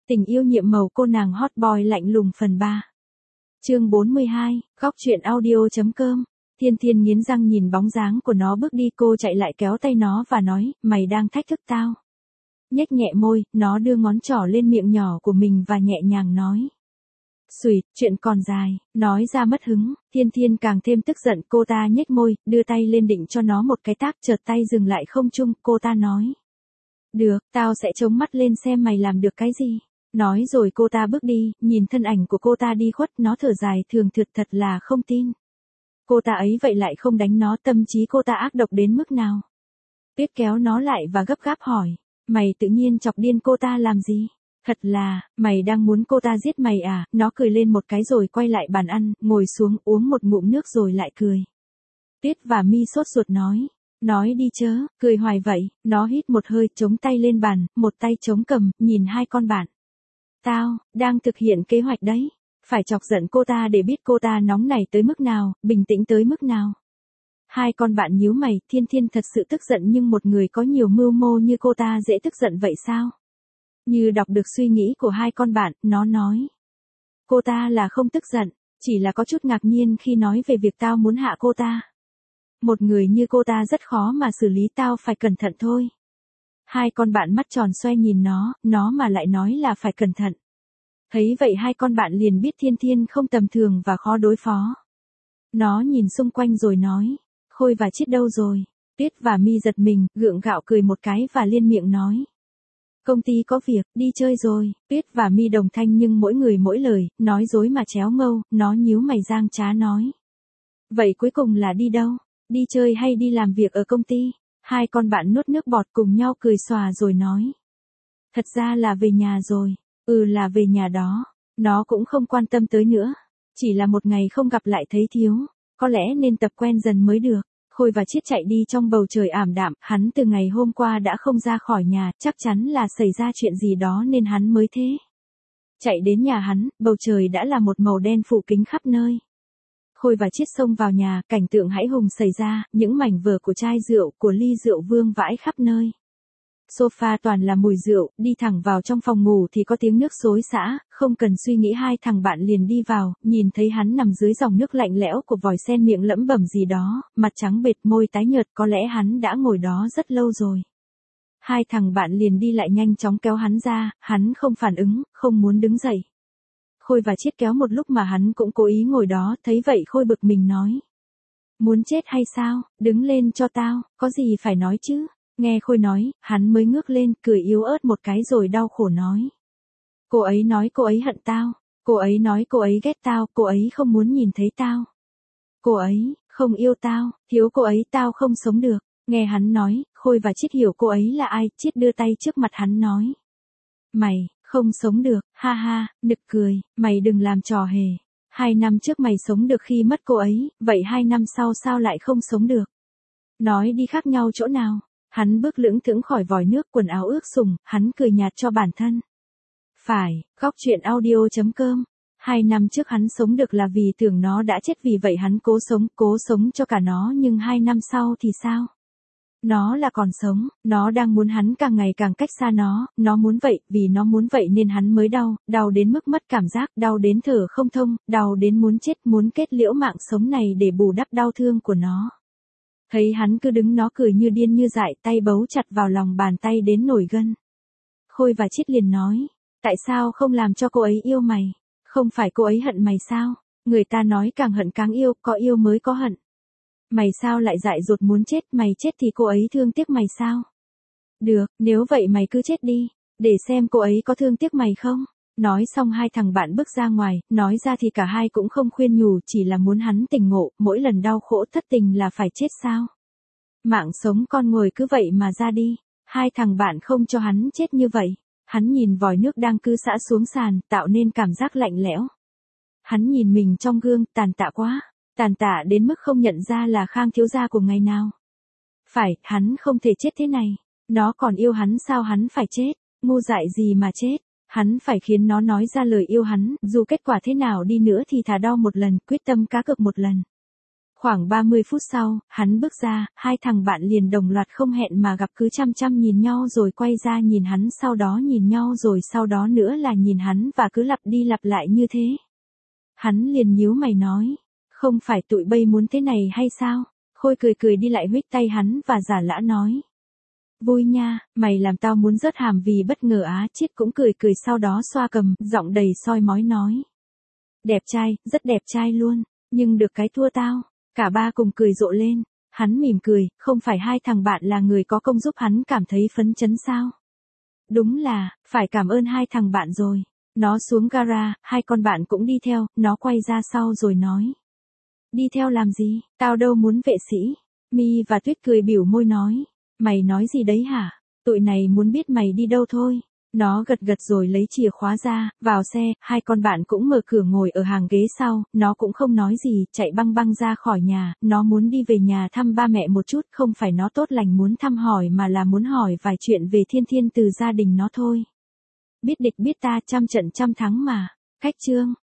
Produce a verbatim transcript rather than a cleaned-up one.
Tình yêu nhiệm màu cô nàng hot boy lạnh lùng phần ba. Chương bốn mươi hai, góc truyện audio.com. Thiên Thiên nghiến răng nhìn bóng dáng của nó bước đi, cô chạy lại kéo tay nó và nói, mày đang thách thức tao. Nhếch nhẹ môi, nó đưa ngón trỏ lên miệng nhỏ của mình và nhẹ nhàng nói. Xùi, chuyện còn dài, nói ra mất hứng. Thiên Thiên càng thêm tức giận, cô ta nhếch môi, đưa tay lên định cho nó một cái tát, chợt tay dừng lại không trung, cô ta nói. Được, tao sẽ chống mắt lên xem mày làm được cái gì. Nói rồi cô ta bước đi, nhìn thân ảnh của cô ta đi khuất, nó thở dài thường thượt, thật là không tin. Cô ta ấy vậy lại không đánh nó, tâm trí cô ta ác độc đến mức nào. Tuyết kéo nó lại và gấp gáp hỏi, mày tự nhiên chọc điên cô ta làm gì? Thật là, mày đang muốn cô ta giết mày à? Nó cười lên một cái rồi quay lại bàn ăn, ngồi xuống uống một ngụm nước rồi lại cười. Tuyết và Mi sốt ruột nói. Nói đi chớ, cười hoài vậy. Nó hít một hơi, chống tay lên bàn, một tay chống cầm, nhìn hai con bạn. Tao, đang thực hiện kế hoạch đấy. Phải chọc giận cô ta để biết cô ta nóng nảy tới mức nào, bình tĩnh tới mức nào. Hai con bạn nhíu mày, Thiên Thiên thật sự tức giận, nhưng một người có nhiều mưu mô như cô ta dễ tức giận vậy sao? Như đọc được suy nghĩ của hai con bạn, nó nói. Cô ta là không tức giận, chỉ là có chút ngạc nhiên khi nói về việc tao muốn hạ cô ta. Một người như cô ta rất khó mà xử lý, tao phải cẩn thận thôi. Hai con bạn mắt tròn xoe nhìn nó, nó mà lại nói là phải cẩn thận. Thấy vậy hai con bạn liền biết Thiên Thiên không tầm thường và khó đối phó. Nó nhìn xung quanh rồi nói, Khôi và Chiết đâu rồi? Tuyết và Mi giật mình, gượng gạo cười một cái và liên miệng nói. Công ty có việc, đi chơi rồi. Tuyết và Mi đồng thanh nhưng mỗi người mỗi lời, nói dối mà chéo ngâu, nó nhíu mày giang trá nói. Vậy cuối cùng là đi đâu? Đi chơi hay đi làm việc ở công ty? Hai con bạn nuốt nước bọt cùng nhau cười xòa rồi nói. Thật ra là về nhà rồi. Ừ, là về nhà đó. Nó cũng không quan tâm tới nữa. Chỉ là một ngày không gặp lại thấy thiếu. Có lẽ nên tập quen dần mới được. Khôi và Chiết chạy đi trong bầu trời ảm đạm. Hắn từ ngày hôm qua đã không ra khỏi nhà. Chắc chắn là xảy ra chuyện gì đó nên hắn mới thế. Chạy đến nhà hắn, bầu trời đã là một màu đen phủ kín khắp nơi. Khôi và Chiết xông vào nhà, cảnh tượng hãi hùng xảy ra, những mảnh vỡ của chai rượu, của ly rượu vương vãi khắp nơi. Sofa toàn là mùi rượu, đi thẳng vào trong phòng ngủ thì có tiếng nước xối xả, không cần suy nghĩ hai thằng bạn liền đi vào, nhìn thấy hắn nằm dưới dòng nước lạnh lẽo của vòi sen, miệng lẩm bẩm gì đó, mặt trắng bệch, môi tái nhợt, có lẽ hắn đã ngồi đó rất lâu rồi. Hai thằng bạn liền đi lại nhanh chóng kéo hắn ra, hắn không phản ứng, không muốn đứng dậy. Khôi và Chiết kéo một lúc mà hắn cũng cố ý ngồi đó, thấy vậy Khôi bực mình nói. Muốn chết hay sao, đứng lên cho tao, có gì phải nói chứ. Nghe Khôi nói, hắn mới ngước lên, cười yếu ớt một cái rồi đau khổ nói. Cô ấy nói cô ấy hận tao, cô ấy nói cô ấy ghét tao, cô ấy không muốn nhìn thấy tao. Cô ấy, không yêu tao, thiếu cô ấy tao không sống được. Nghe hắn nói, Khôi và Chiết hiểu cô ấy là ai, Chiết đưa tay trước mặt hắn nói. Mày, không sống được, ha ha, nực cười, mày đừng làm trò hề. Hai năm trước mày sống được khi mất cô ấy, vậy hai năm sau sao lại không sống được? Nói đi khác nhau chỗ nào? Hắn bước lững thững khỏi vòi nước, quần áo ướt sũng, hắn cười nhạt cho bản thân. Phải, góc truyện audio.com. Hai năm trước hắn sống được là vì tưởng nó đã chết, vì vậy hắn cố sống, cố sống cho cả nó, nhưng hai năm sau thì sao? Nó là còn sống, nó đang muốn hắn càng ngày càng cách xa nó, nó muốn vậy, vì nó muốn vậy nên hắn mới đau, đau đến mức mất cảm giác, đau đến thở không thông, đau đến muốn chết, muốn kết liễu mạng sống này để bù đắp đau thương của nó. Thấy hắn cứ đứng, nó cười như điên như dại, tay bấu chặt vào lòng bàn tay đến nổi gân. Khôi và Chiết liền nói, tại sao không làm cho cô ấy yêu mày? Không phải cô ấy hận mày sao? Người ta nói càng hận càng yêu, có yêu mới có hận. Mày sao lại dại dột muốn chết, mày chết thì cô ấy thương tiếc mày sao? Được, nếu vậy mày cứ chết đi, để xem cô ấy có thương tiếc mày không? Nói xong hai thằng bạn bước ra ngoài, nói ra thì cả hai cũng không khuyên nhủ, chỉ là muốn hắn tỉnh ngộ, mỗi lần đau khổ thất tình là phải chết sao? Mạng sống con người cứ vậy mà ra đi, hai thằng bạn không cho hắn chết như vậy. Hắn nhìn vòi nước đang cứ xả xuống sàn, tạo nên cảm giác lạnh lẽo. Hắn nhìn mình trong gương, tàn tạ quá, tàn tạ đến mức không nhận ra là Khang thiếu gia của ngày nào. Phải, hắn không thể chết thế này, nó còn yêu hắn sao hắn phải chết, ngu dại gì mà chết. Hắn phải khiến nó nói ra lời yêu hắn, dù kết quả thế nào đi nữa thì thà đau một lần, quyết tâm cá cược một lần. Khoảng ba mươi phút sau, hắn bước ra, hai thằng bạn liền đồng loạt không hẹn mà gặp cứ chăm chăm nhìn nhau rồi quay ra nhìn hắn, sau đó nhìn nhau rồi sau đó nữa là nhìn hắn và cứ lặp đi lặp lại như thế. Hắn liền nhíu mày nói, không phải tụi bay muốn thế này hay sao? Khôi cười cười đi lại huých tay hắn và giả lã nói. Vui nha, mày làm tao muốn rớt hàm vì bất ngờ á. Chiết cũng cười cười sau đó xoa cầm, giọng đầy soi mói nói. Đẹp trai, rất đẹp trai luôn, nhưng được cái thua tao. Cả ba cùng cười rộ lên, hắn mỉm cười, không phải hai thằng bạn là người có công giúp hắn cảm thấy phấn chấn sao? Đúng là, phải cảm ơn hai thằng bạn rồi. Nó xuống gara, hai con bạn cũng đi theo, nó quay ra sau rồi nói. Đi theo làm gì, tao đâu muốn vệ sĩ. Mi và Tuyết cười biểu môi nói. Mày nói gì đấy hả? Tụi này muốn biết mày đi đâu thôi. Nó gật gật rồi lấy chìa khóa ra, vào xe, hai con bạn cũng mở cửa ngồi ở hàng ghế sau, nó cũng không nói gì, chạy băng băng ra khỏi nhà, nó muốn đi về nhà thăm ba mẹ một chút, không phải nó tốt lành muốn thăm hỏi mà là muốn hỏi vài chuyện về Thiên Thiên từ gia đình nó thôi. Biết địch biết ta trăm trận trăm thắng mà. Khách chương.